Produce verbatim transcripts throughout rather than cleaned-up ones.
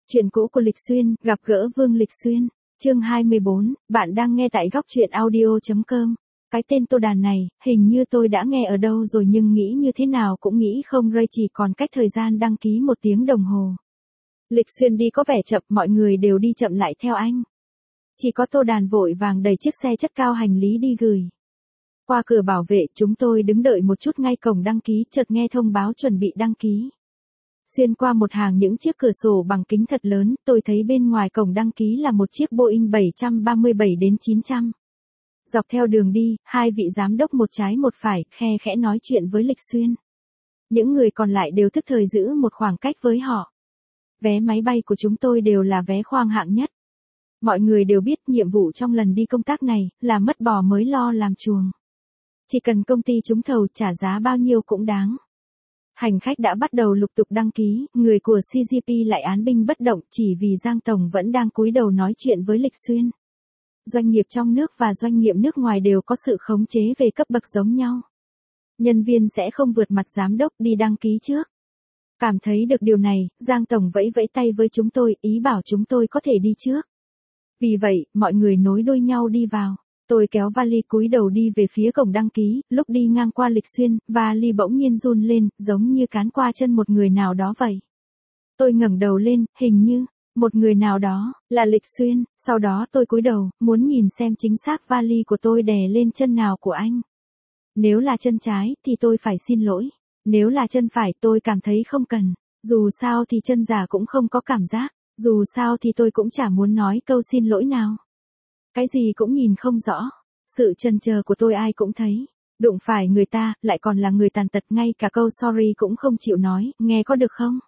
Chuyện cũ của Lịch Xuyên, gặp gỡ Vương Lịch Xuyên. Chương hai mươi bốn, bạn đang nghe tại góc truyện audio chấm com. Cái tên Tô Đàn này, hình như tôi đã nghe ở đâu rồi nhưng nghĩ như thế nào cũng nghĩ không ra, chỉ còn cách thời gian đăng ký một tiếng đồng hồ. Lịch Xuyên đi có vẻ chậm, mọi người đều đi chậm lại theo anh. Chỉ có Tô Đàn vội vàng đẩy chiếc xe chất cao hành lý đi gửi. Qua cửa bảo vệ, chúng tôi đứng đợi một chút ngay cổng đăng ký, chợt nghe thông báo chuẩn bị đăng ký. Xuyên qua một hàng những chiếc cửa sổ bằng kính thật lớn, tôi thấy bên ngoài cổng đăng ký là một chiếc Boeing bảy ba bảy chín trăm. Dọc theo đường đi, hai vị giám đốc một trái một phải, khe khẽ nói chuyện với Lịch Xuyên. Những người còn lại đều thức thời giữ một khoảng cách với họ. Vé máy bay của chúng tôi đều là vé khoang hạng nhất. Mọi người đều biết nhiệm vụ trong lần đi công tác này là mất bò mới lo làm chuồng. Chỉ cần công ty trúng thầu trả giá bao nhiêu cũng đáng. Hành khách đã bắt đầu lục tục đăng ký, người của xê giê pê lại án binh bất động chỉ vì Giang Tổng vẫn đang cúi đầu nói chuyện với Lịch Xuyên. Doanh nghiệp trong nước và doanh nghiệp nước ngoài đều có sự khống chế về cấp bậc giống nhau. Nhân viên sẽ không vượt mặt giám đốc đi đăng ký trước. Cảm thấy được điều này, Giang Tổng vẫy vẫy tay với chúng tôi, ý bảo chúng tôi có thể đi trước. Vì vậy, mọi người nối đuôi nhau đi vào. Tôi kéo vali cúi đầu đi về phía cổng đăng ký, lúc đi ngang qua Lịch Xuyên, vali bỗng nhiên run lên, giống như cán qua chân một người nào đó vậy. Tôi ngẩng đầu lên, hình như, một người nào đó, là Lịch Xuyên, sau đó tôi cúi đầu, muốn nhìn xem chính xác vali của tôi đè lên chân nào của anh. Nếu là chân trái, thì tôi phải xin lỗi. Nếu là chân phải tôi cảm thấy không cần, dù sao thì chân giả cũng không có cảm giác, dù sao thì tôi cũng chả muốn nói câu xin lỗi nào. Cái gì cũng nhìn không rõ. Sự chần chờ của tôi ai cũng thấy. Đụng phải người ta, lại còn là người tàn tật, ngay cả câu sorry cũng không chịu nói, nghe có được không?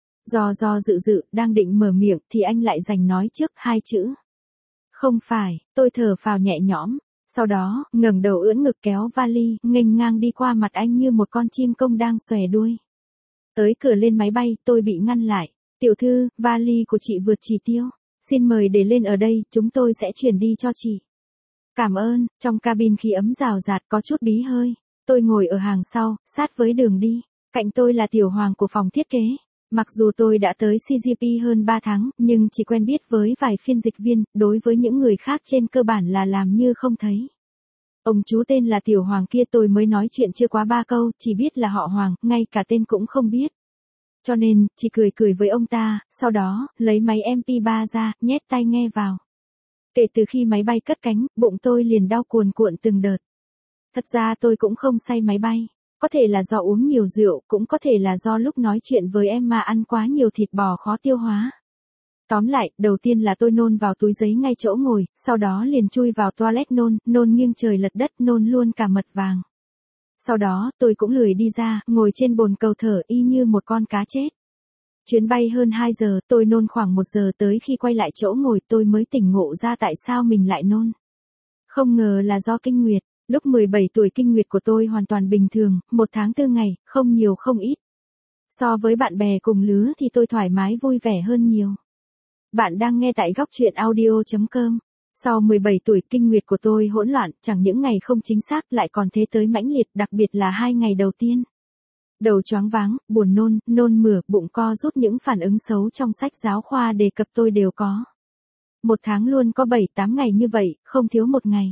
Do do dự dự, đang định mở miệng, thì anh lại giành nói trước hai chữ. Không phải, tôi thở phào nhẹ nhõm. Sau đó, ngẩng đầu ưỡn ngực kéo vali, nghênh ngang đi qua mặt anh như một con chim công đang xòe đuôi. Tới cửa lên máy bay, tôi bị ngăn lại. Tiểu thư, vali của chị vượt chỉ tiêu. Xin mời để lên ở đây, chúng tôi sẽ chuyển đi cho chị. Cảm ơn. Trong cabin khí ấm rào rạt có chút bí hơi. Tôi ngồi ở hàng sau, sát với đường đi. Cạnh tôi là Tiểu Hoàng của phòng thiết kế. Mặc dù tôi đã tới xê giê pê hơn ba tháng, nhưng chỉ quen biết với vài phiên dịch viên, đối với những người khác trên cơ bản là làm như không thấy. Ông chú tên là Tiểu Hoàng kia tôi mới nói chuyện chưa quá ba câu, chỉ biết là họ Hoàng, ngay cả tên cũng không biết. Cho nên, chỉ cười cười với ông ta, sau đó, lấy máy em pê ba ra, nhét tai nghe vào. Kể từ khi máy bay cất cánh, bụng tôi liền đau cuồn cuộn từng đợt. Thật ra tôi cũng không say máy bay. Có thể là do uống nhiều rượu, cũng có thể là do lúc nói chuyện với em mà ăn quá nhiều thịt bò khó tiêu hóa. Tóm lại, đầu tiên là tôi nôn vào túi giấy ngay chỗ ngồi, sau đó liền chui vào toilet nôn, nôn nghiêng trời lật đất, nôn luôn cả mật vàng. Sau đó, tôi cũng lười đi ra, ngồi trên bồn cầu thở y như một con cá chết. Chuyến bay hơn hai giờ, tôi nôn khoảng một giờ, tới khi quay lại chỗ ngồi tôi mới tỉnh ngộ ra tại sao mình lại nôn. Không ngờ là do kinh nguyệt. Lúc mười bảy tuổi kinh nguyệt của tôi hoàn toàn bình thường, một tháng tư ngày, không nhiều không ít. So với bạn bè cùng lứa thì tôi thoải mái vui vẻ hơn nhiều. Bạn đang nghe tại góc truyện audio chấm com. Sau mười bảy tuổi kinh nguyệt của tôi hỗn loạn, chẳng những ngày không chính xác lại còn thế tới mãnh liệt, đặc biệt là hai ngày đầu tiên. Đầu choáng váng, buồn nôn, nôn mửa, bụng co rút, những phản ứng xấu trong sách giáo khoa đề cập tôi đều có. Một tháng luôn có bảy tám ngày như vậy, không thiếu một ngày.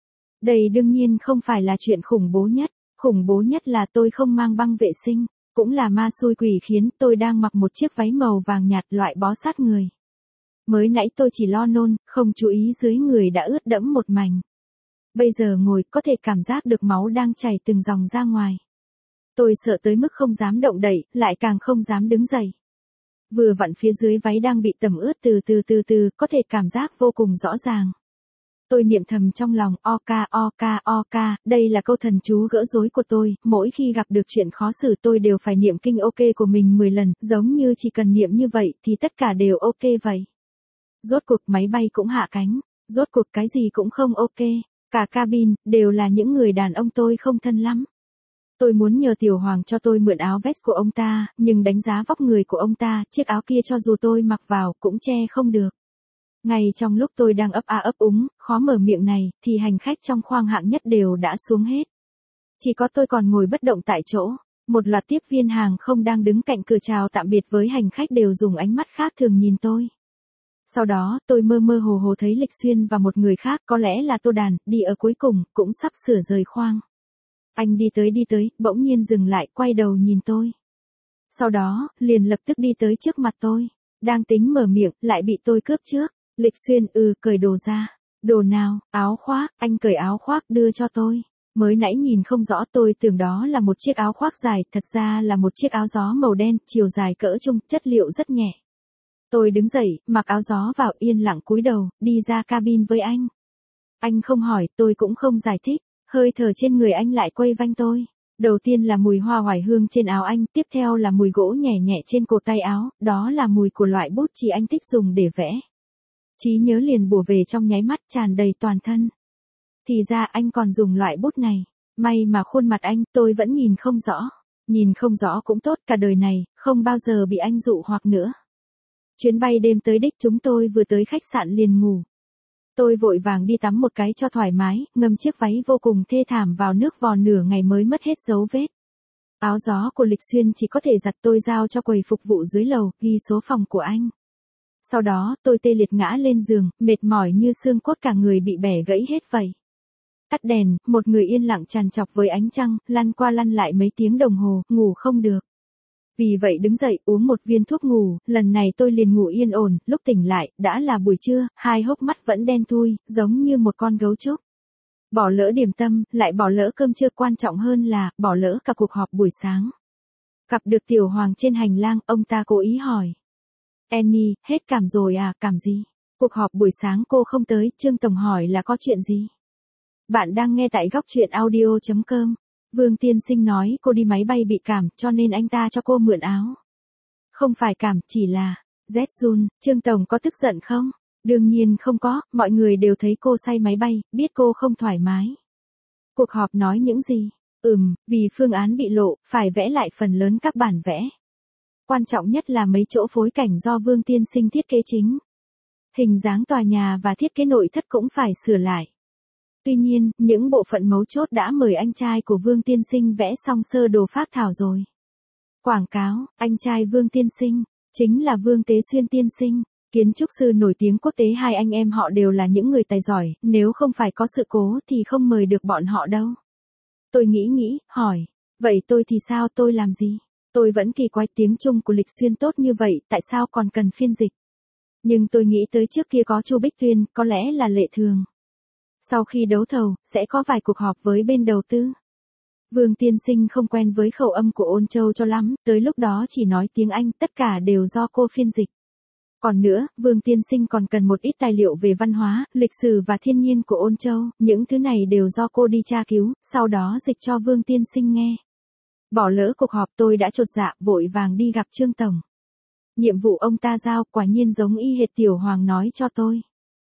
Đây đương nhiên không phải là chuyện khủng bố nhất, khủng bố nhất là tôi không mang băng vệ sinh, cũng là ma xui quỷ khiến. Tôi đang mặc một chiếc váy màu vàng nhạt loại bó sát người. Mới nãy tôi chỉ lo nôn, không chú ý dưới người đã ướt đẫm một mảnh. Bây giờ ngồi có thể cảm giác được máu đang chảy từng dòng ra ngoài. Tôi sợ tới mức không dám động đậy, lại càng không dám đứng dậy. Vừa vặn phía dưới váy đang bị tẩm ướt từ từ từ từ, có thể cảm giác vô cùng rõ ràng. Tôi niệm thầm trong lòng, oka oka oka, đây là câu thần chú gỡ rối của tôi, mỗi khi gặp được chuyện khó xử tôi đều phải niệm kinh ok của mình mười lần, giống như chỉ cần niệm như vậy thì tất cả đều ok vậy. Rốt cuộc máy bay cũng hạ cánh, rốt cuộc cái gì cũng không ok, cả cabin, đều là những người đàn ông tôi không thân lắm. Tôi muốn nhờ Tiểu Hoàng cho tôi mượn áo vest của ông ta, nhưng đánh giá vóc người của ông ta, chiếc áo kia cho dù tôi mặc vào cũng che không được. Ngay trong lúc tôi đang ấp a ấp úng, khó mở miệng này, thì hành khách trong khoang hạng nhất đều đã xuống hết. Chỉ có tôi còn ngồi bất động tại chỗ. Một loạt tiếp viên hàng không đang đứng cạnh cửa chào tạm biệt với hành khách đều dùng ánh mắt khác thường nhìn tôi. Sau đó, tôi mơ mơ hồ hồ thấy Lịch Xuyên và một người khác, có lẽ là Tô Đàn, đi ở cuối cùng, cũng sắp sửa rời khoang. Anh đi tới đi tới, bỗng nhiên dừng lại, quay đầu nhìn tôi. Sau đó, liền lập tức đi tới trước mặt tôi. Đang tính mở miệng, lại bị tôi cướp trước. Lịch Xuyên, ừ, cởi đồ ra. Đồ nào? Áo khoác, anh cởi áo khoác đưa cho tôi. Mới nãy nhìn không rõ, tôi tưởng đó là một chiếc áo khoác dài, thật ra là một chiếc áo gió màu đen, chiều dài cỡ trung, chất liệu rất nhẹ. Tôi đứng dậy, mặc áo gió vào, yên lặng cúi đầu, đi ra cabin với anh. Anh không hỏi, tôi cũng không giải thích, hơi thở trên người anh lại quây quanh tôi. Đầu tiên là mùi hoa oải hương trên áo anh, tiếp theo là mùi gỗ nhẹ nhẹ trên cổ tay áo, đó là mùi của loại bút chì anh thích dùng để vẽ. Trí nhớ liền bủa về trong nháy mắt, tràn đầy toàn thân. Thì ra anh còn dùng loại bút này, may mà khuôn mặt anh tôi vẫn nhìn không rõ. Nhìn không rõ cũng tốt, cả đời này, không bao giờ bị anh dụ hoặc nữa. Chuyến bay đêm tới đích, chúng tôi vừa tới khách sạn liền ngủ. Tôi vội vàng đi tắm một cái cho thoải mái, ngâm chiếc váy vô cùng thê thảm vào nước vò nửa ngày mới mất hết dấu vết. Áo gió của Lịch Xuyên chỉ có thể giặt, tôi giao cho quầy phục vụ dưới lầu, ghi số phòng của anh. Sau đó, tôi tê liệt ngã lên giường, mệt mỏi như xương cốt, cả người bị bẻ gãy hết vậy. Tắt đèn, một người yên lặng trằn trọc với ánh trăng, lăn qua lăn lại mấy tiếng đồng hồ, ngủ không được. Vì vậy đứng dậy, uống một viên thuốc ngủ, lần này tôi liền ngủ yên ổn, lúc tỉnh lại, đã là buổi trưa, hai hốc mắt vẫn đen thui, giống như một con gấu trúc. Bỏ lỡ điểm tâm, lại bỏ lỡ cơm trưa, quan trọng hơn là, bỏ lỡ cả cuộc họp buổi sáng. Gặp được Tiểu Hoàng trên hành lang, ông ta cố ý hỏi. Annie, hết cảm rồi à, cảm gì? Cuộc họp buổi sáng cô không tới, Trương Tổng hỏi là có chuyện gì? Bạn đang nghe tại góc truyện audio chấm com. Vương tiên sinh nói cô đi máy bay bị cảm, cho nên anh ta cho cô mượn áo. Không phải cảm, chỉ là rét run. Trương Tổng có tức giận không? Đương nhiên không có, mọi người đều thấy cô say máy bay, biết cô không thoải mái. Cuộc họp nói những gì? Ừm, vì phương án bị lộ, phải vẽ lại phần lớn các bản vẽ. Quan trọng nhất là mấy chỗ phối cảnh do Vương tiên sinh thiết kế chính. Hình dáng tòa nhà và thiết kế nội thất cũng phải sửa lại. Tuy nhiên, những bộ phận mấu chốt đã mời anh trai của Vương tiên sinh vẽ xong sơ đồ phác thảo rồi. Quảng cáo, anh trai Vương tiên sinh, chính là Vương Tế Xuyên tiên sinh, kiến trúc sư nổi tiếng quốc tế, hai anh em họ đều là những người tài giỏi, nếu không phải có sự cố thì không mời được bọn họ đâu. Tôi nghĩ nghĩ, hỏi, vậy tôi thì sao, tôi làm gì? Tôi vẫn kỳ quái, tiếng Trung của Lịch Xuyên tốt như vậy, tại sao còn cần phiên dịch? Nhưng tôi nghĩ tới trước kia có Chu Bích Tuyên, có lẽ là lệ thường. Sau khi đấu thầu, sẽ có vài cuộc họp với bên đầu tư. Vương tiên sinh không quen với khẩu âm của Ôn Châu cho lắm, tới lúc đó chỉ nói tiếng Anh, tất cả đều do cô phiên dịch. Còn nữa, Vương tiên sinh còn cần một ít tài liệu về văn hóa, lịch sử và thiên nhiên của Ôn Châu, những thứ này đều do cô đi tra cứu, sau đó dịch cho Vương tiên sinh nghe. Bỏ lỡ cuộc họp, tôi đã chột dạ, vội vàng đi gặp Trương Tổng. Nhiệm vụ ông ta giao, quả nhiên giống y hệt Tiểu Hoàng nói cho tôi.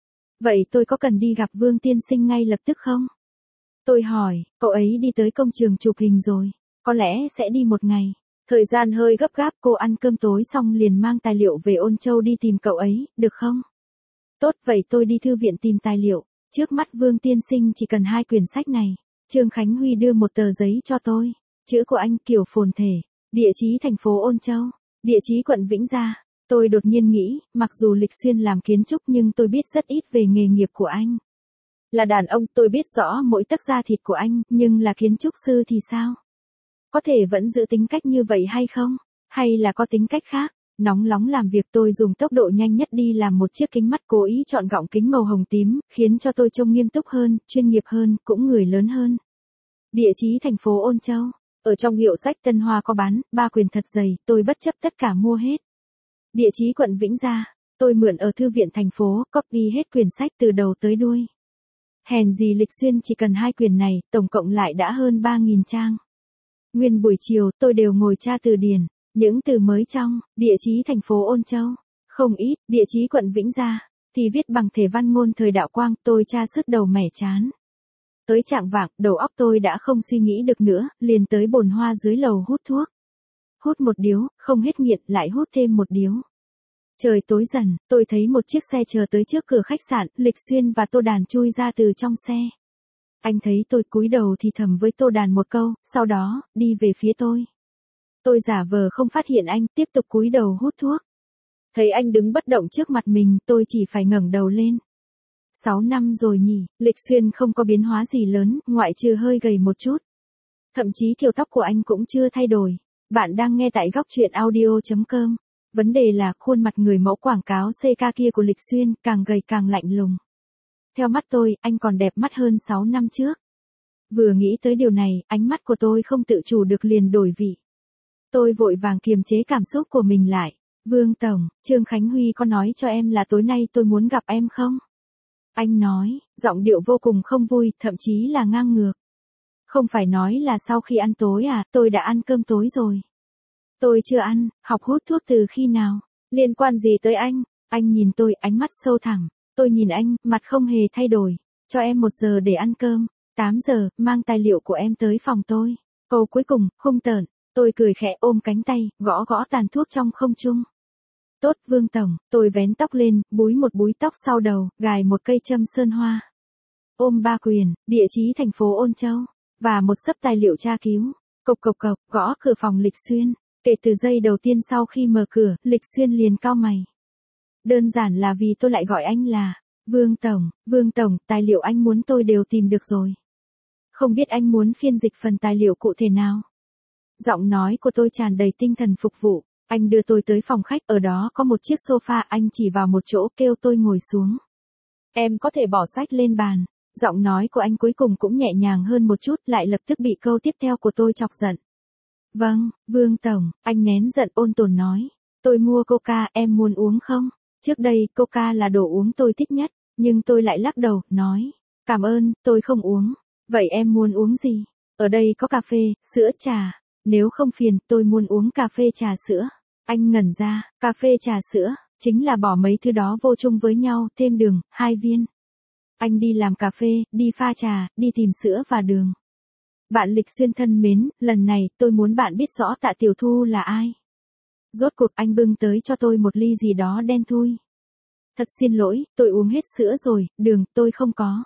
Vậy tôi có cần đi gặp Vương tiên sinh ngay lập tức không? Tôi hỏi, cậu ấy đi tới công trường chụp hình rồi, có lẽ sẽ đi một ngày. Thời gian hơi gấp gáp, cô ăn cơm tối xong liền mang tài liệu về Ôn Châu đi tìm cậu ấy, được không? Tốt, vậy tôi đi thư viện tìm tài liệu. Trước mắt Vương tiên sinh chỉ cần hai quyển sách này. Trương Khánh Huy đưa một tờ giấy cho tôi. Chữ của anh kiểu phồn thể. Địa chí thành phố Ôn Châu. Địa chí quận Vĩnh Gia. Tôi đột nhiên nghĩ, mặc dù Lịch Xuyên làm kiến trúc nhưng tôi biết rất ít về nghề nghiệp của anh. Là đàn ông, tôi biết rõ mỗi tấc da thịt của anh, nhưng là kiến trúc sư thì sao? Có thể vẫn giữ tính cách như vậy hay không? Hay là có tính cách khác? Nóng nóng làm việc, tôi dùng tốc độ nhanh nhất đi làm một chiếc kính mắt, cố ý chọn gọng kính màu hồng tím, khiến cho tôi trông nghiêm túc hơn, chuyên nghiệp hơn, cũng người lớn hơn. Địa chí thành phố Ôn Châu. Ở trong hiệu sách Tân Hoa có bán, ba quyển thật dày, tôi bất chấp tất cả mua hết. Địa chí quận Vĩnh Gia. Tôi mượn ở thư viện thành phố, copy hết quyển sách từ đầu tới đuôi. Hèn gì Lịch Xuyên chỉ cần hai quyển này, tổng cộng lại đã hơn ba nghìn trang. Nguyên buổi chiều, tôi đều ngồi tra từ điển, những từ mới trong, địa chí thành phố Ôn Châu, không ít, địa chí quận Vĩnh Gia, thì viết bằng thể văn ngôn thời Đạo Quang, tôi tra sứt đầu mẻ chán. Tới trạng vạng, đầu óc tôi đã không suy nghĩ được nữa, liền tới bồn hoa dưới lầu hút thuốc. Hút một điếu, không hết nghiện, lại hút thêm một điếu. Trời tối dần, tôi thấy một chiếc xe chờ tới trước cửa khách sạn, Lịch Xuyên và Tô Đàn chui ra từ trong xe. Anh thấy tôi cúi đầu thì thầm với Tô Đàn một câu, sau đó, đi về phía tôi. Tôi giả vờ không phát hiện anh, tiếp tục cúi đầu hút thuốc. Thấy anh đứng bất động trước mặt mình, tôi chỉ phải ngẩng đầu lên. Sáu năm rồi nhỉ, Lịch Xuyên không có biến hóa gì lớn, ngoại trừ hơi gầy một chút. Thậm chí kiểu tóc của anh cũng chưa thay đổi. Bạn đang nghe tại góc truyện audio chấm com. Vấn đề là khuôn mặt người mẫu quảng cáo xê ca kia của Lịch Xuyên càng gầy càng lạnh lùng. Theo mắt tôi, anh còn đẹp mắt hơn sáu năm trước. Vừa nghĩ tới điều này, ánh mắt của tôi không tự chủ được liền đổi vị. Tôi vội vàng kiềm chế cảm xúc của mình lại. Vương Tổng, Trương Khánh Huy có nói cho em là tối nay tôi muốn gặp em không? Anh nói, giọng điệu vô cùng không vui, thậm chí là ngang ngược. Không phải nói là sau khi ăn tối à, tôi đã ăn cơm tối rồi. Tôi chưa ăn, học hút thuốc từ khi nào? Liên quan gì tới anh? Anh nhìn tôi, ánh mắt sâu thẳm. Tôi nhìn anh, mặt không hề thay đổi. Cho em một giờ để ăn cơm. tám giờ, mang tài liệu của em tới phòng tôi. Câu cuối cùng, hung tợn. Tôi cười khẽ ôm cánh tay, gõ gõ tàn thuốc trong không trung. Tốt Vương Tổng, tôi vén tóc lên, búi một búi tóc sau đầu, gài một cây châm sơn hoa. Ôm ba quyền, địa chí thành phố Ôn Châu, và một xấp tài liệu tra cứu. Cộc cộc cộc, gõ cửa phòng Lịch Xuyên. Kể từ giây đầu tiên sau khi mở cửa, Lịch Xuyên liền cau mày. Đơn giản là vì tôi lại gọi anh là Vương Tổng, Vương Tổng, tài liệu anh muốn tôi đều tìm được rồi. Không biết anh muốn phiên dịch phần tài liệu cụ thể nào? Giọng nói của tôi tràn đầy tinh thần phục vụ. Anh đưa tôi tới phòng khách, ở đó có một chiếc sofa, anh chỉ vào một chỗ kêu tôi ngồi xuống. Em có thể bỏ sách lên bàn. Giọng nói của anh cuối cùng cũng nhẹ nhàng hơn một chút, lại lập tức bị câu tiếp theo của tôi chọc giận. Vâng, Vương Tổng, anh nén giận ôn tồn nói. Tôi mua Coca, em muốn uống không? Trước đây, Coca là đồ uống tôi thích nhất, nhưng tôi lại lắc đầu, nói. Cảm ơn, tôi không uống. Vậy em muốn uống gì? Ở đây có cà phê, sữa, trà. Nếu không phiền, tôi muốn uống cà phê trà sữa. Anh ngẩn ra, cà phê trà sữa, chính là bỏ mấy thứ đó vô chung với nhau, thêm đường, hai viên. Anh đi làm cà phê, đi pha trà, đi tìm sữa và đường. Bạn Lịch Xuyên thân mến, lần này tôi muốn bạn biết rõ Tạ Tiểu Thu là ai. Rốt cuộc anh bưng tới cho tôi một ly gì đó đen thui. Thật xin lỗi, tôi uống hết sữa rồi, đường tôi không có.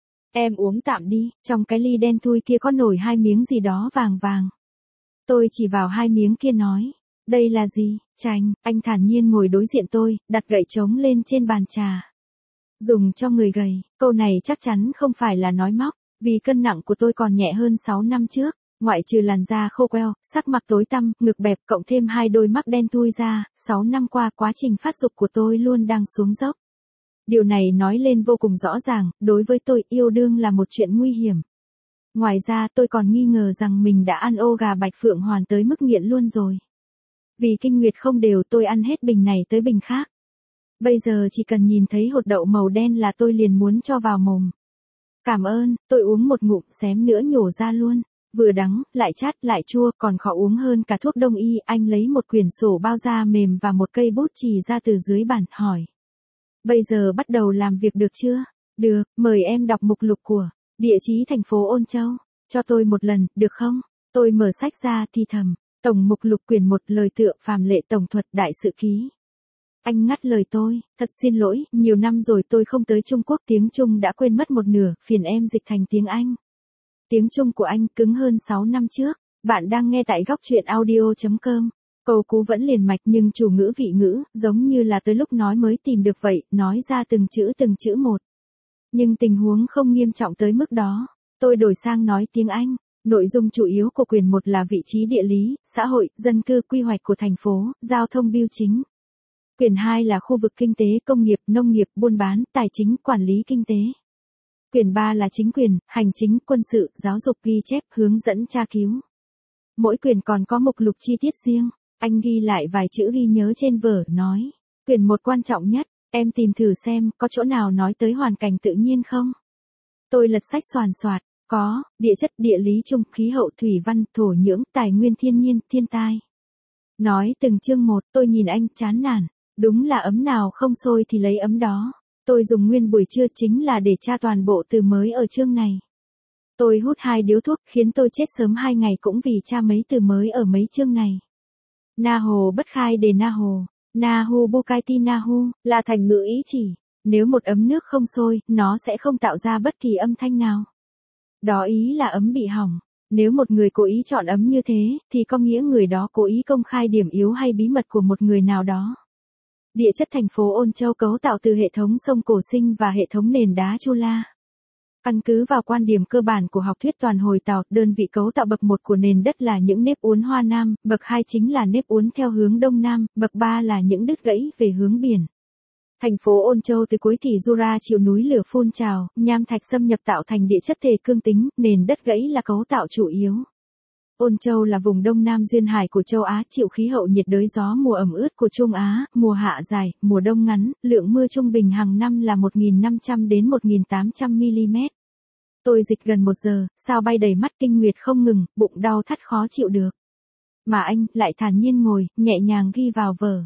Em uống tạm đi, trong cái ly đen thui kia có nổi hai miếng gì đó vàng vàng. Tôi chỉ vào hai miếng kia nói, đây là gì? Chanh. Anh thản nhiên ngồi đối diện tôi, đặt gậy trống lên trên bàn trà. Dùng cho người gầy, câu này chắc chắn không phải là nói móc, vì cân nặng của tôi còn nhẹ hơn sáu năm trước, ngoại trừ làn da khô queo, sắc mặt tối tăm, ngực bẹp cộng thêm hai đôi mắt đen thui ra, sáu năm qua quá trình phát dục của tôi luôn đang xuống dốc. Điều này nói lên vô cùng rõ ràng, đối với tôi yêu đương là một chuyện nguy hiểm. Ngoài ra tôi còn nghi ngờ rằng mình đã ăn ô gà Bạch Phượng Hoàn tới mức nghiện luôn rồi. Vì kinh nguyệt không đều tôi ăn hết bình này tới bình khác. Bây giờ chỉ cần nhìn thấy hột đậu màu đen là tôi liền muốn cho vào mồm. Cảm ơn, tôi uống một ngụm xém nữa nhổ ra luôn. Vừa đắng, lại chát, lại chua, còn khó uống hơn cả thuốc đông y. Anh lấy một quyển sổ bao da mềm và một cây bút chì ra từ dưới bàn, hỏi. Bây giờ bắt đầu làm việc được chưa? Được, mời em đọc mục lục của địa chí thành phố Ôn Châu. Cho tôi một lần, được không? Tôi mở sách ra thì thầm. Tổng mục lục quyển một, lời tựa phàm lệ tổng thuật đại sự ký. Anh ngắt lời tôi, thật xin lỗi, nhiều năm rồi tôi không tới Trung Quốc, tiếng Trung đã quên mất một nửa, phiền em dịch thành tiếng Anh. Tiếng Trung của anh cứng hơn sáu năm trước. Bạn đang nghe tại góc truyện audio chấm com. Câu cú vẫn liền mạch nhưng chủ ngữ vị ngữ, giống như là tới lúc nói mới tìm được vậy, nói ra từng chữ từng chữ một. Nhưng tình huống không nghiêm trọng tới mức đó. Tôi đổi sang nói tiếng Anh. Nội dung chủ yếu của quyển một là vị trí địa lý, xã hội, dân cư, quy hoạch của thành phố, giao thông bưu chính. Quyển hai là khu vực kinh tế, công nghiệp, nông nghiệp, buôn bán, tài chính, quản lý kinh tế. Quyển ba là chính quyền, hành chính, quân sự, giáo dục, ghi chép, hướng dẫn tra cứu. Mỗi quyển còn có mục lục chi tiết riêng. Anh ghi lại vài chữ ghi nhớ trên vở, nói. Quyển một quan trọng nhất, em tìm thử xem, có chỗ nào nói tới hoàn cảnh tự nhiên không? Tôi lật sách xoàn xoạt. Có, địa chất, địa lý chung, khí hậu, thủy văn, thổ nhưỡng, tài nguyên thiên nhiên, thiên tai. Nói từng chương một, tôi nhìn anh chán nản. Đúng là ấm nào không sôi thì lấy ấm đó. Tôi dùng nguyên buổi trưa chính là để tra toàn bộ từ mới ở chương này. Tôi hút hai điếu thuốc khiến tôi chết sớm hai ngày cũng vì tra mấy từ mới ở mấy chương này. Na hồ bất khai đề na hồ, na hu bukaiti na hu, là thành ngữ ý chỉ. Nếu một ấm nước không sôi, nó sẽ không tạo ra bất kỳ âm thanh nào. Đó ý là ấm bị hỏng. Nếu một người cố ý chọn ấm như thế, thì có nghĩa người đó cố ý công khai điểm yếu hay bí mật của một người nào đó. Địa chất thành phố Ôn Châu cấu tạo từ hệ thống sông Cổ Sinh và hệ thống nền đá Chu La. Căn cứ vào quan điểm cơ bản của học thuyết toàn hồi tàu, đơn vị cấu tạo bậc một của nền đất là những nếp uốn hoa nam, bậc hai chính là nếp uốn theo hướng đông nam, bậc ba là những đứt gãy về hướng biển. Thành phố Ôn Châu từ cuối kỷ Jura chịu núi lửa phun trào, nham thạch xâm nhập tạo thành địa chất thể cương tính, nền đất gãy là cấu tạo chủ yếu. Ôn Châu là vùng đông nam duyên hải của châu Á, chịu khí hậu nhiệt đới gió mùa ẩm ướt của Trung Á, mùa hạ dài, mùa đông ngắn, lượng mưa trung bình hàng năm là một nghìn năm trăm đến một nghìn tám trăm mi-li-mét. Tôi dịch gần một giờ, sao bay đầy mắt, kinh nguyệt không ngừng, bụng đau thắt khó chịu được. Mà anh lại thản nhiên ngồi, nhẹ nhàng ghi vào vở.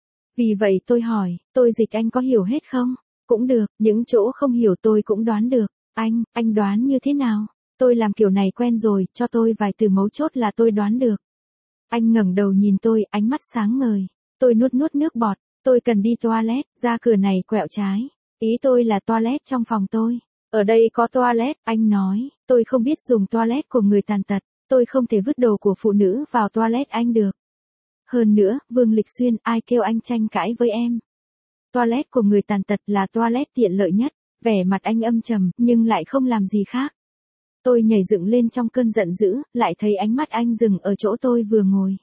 Vì vậy tôi hỏi, tôi dịch anh có hiểu hết không? Cũng được, những chỗ không hiểu tôi cũng đoán được. Anh, anh đoán như thế nào? Tôi làm kiểu này quen rồi, cho tôi vài từ mấu chốt là tôi đoán được. Anh ngẩng đầu nhìn tôi, ánh mắt sáng ngời. Tôi nuốt nuốt nước bọt, tôi cần đi toilet, ra cửa này quẹo trái. Ý tôi là toilet trong phòng tôi. Ở đây có toilet, anh nói, tôi không biết dùng toilet của người tàn tật, tôi không thể vứt đồ của phụ nữ vào toilet anh được. Hơn nữa, Vương Lịch Xuyên, ai kêu anh tranh cãi với em. Toilet của người tàn tật là toilet tiện lợi nhất, vẻ mặt anh âm trầm, nhưng lại không làm gì khác. Tôi nhảy dựng lên trong cơn giận dữ, lại thấy ánh mắt anh dừng ở chỗ tôi vừa ngồi.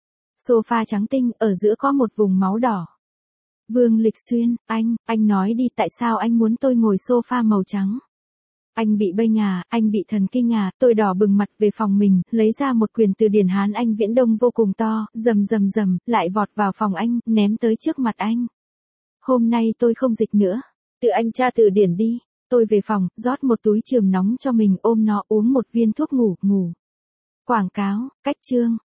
Sofa trắng tinh, ở giữa có một vùng máu đỏ. Vương Lịch Xuyên, anh, anh nói đi tại sao anh muốn tôi ngồi sofa màu trắng. Anh bị bênh à, anh bị thần kinh à, tôi đỏ bừng mặt về phòng mình, lấy ra một quyển từ điển Hán Anh Viễn Đông vô cùng to, rầm rầm rầm, lại vọt vào phòng anh, ném tới trước mặt anh. Hôm nay tôi không dịch nữa, tự anh tra từ điển đi. Tôi về phòng, rót một túi trường nóng cho mình, ôm nó uống một viên thuốc ngủ, ngủ. Quảng cáo, cách chương.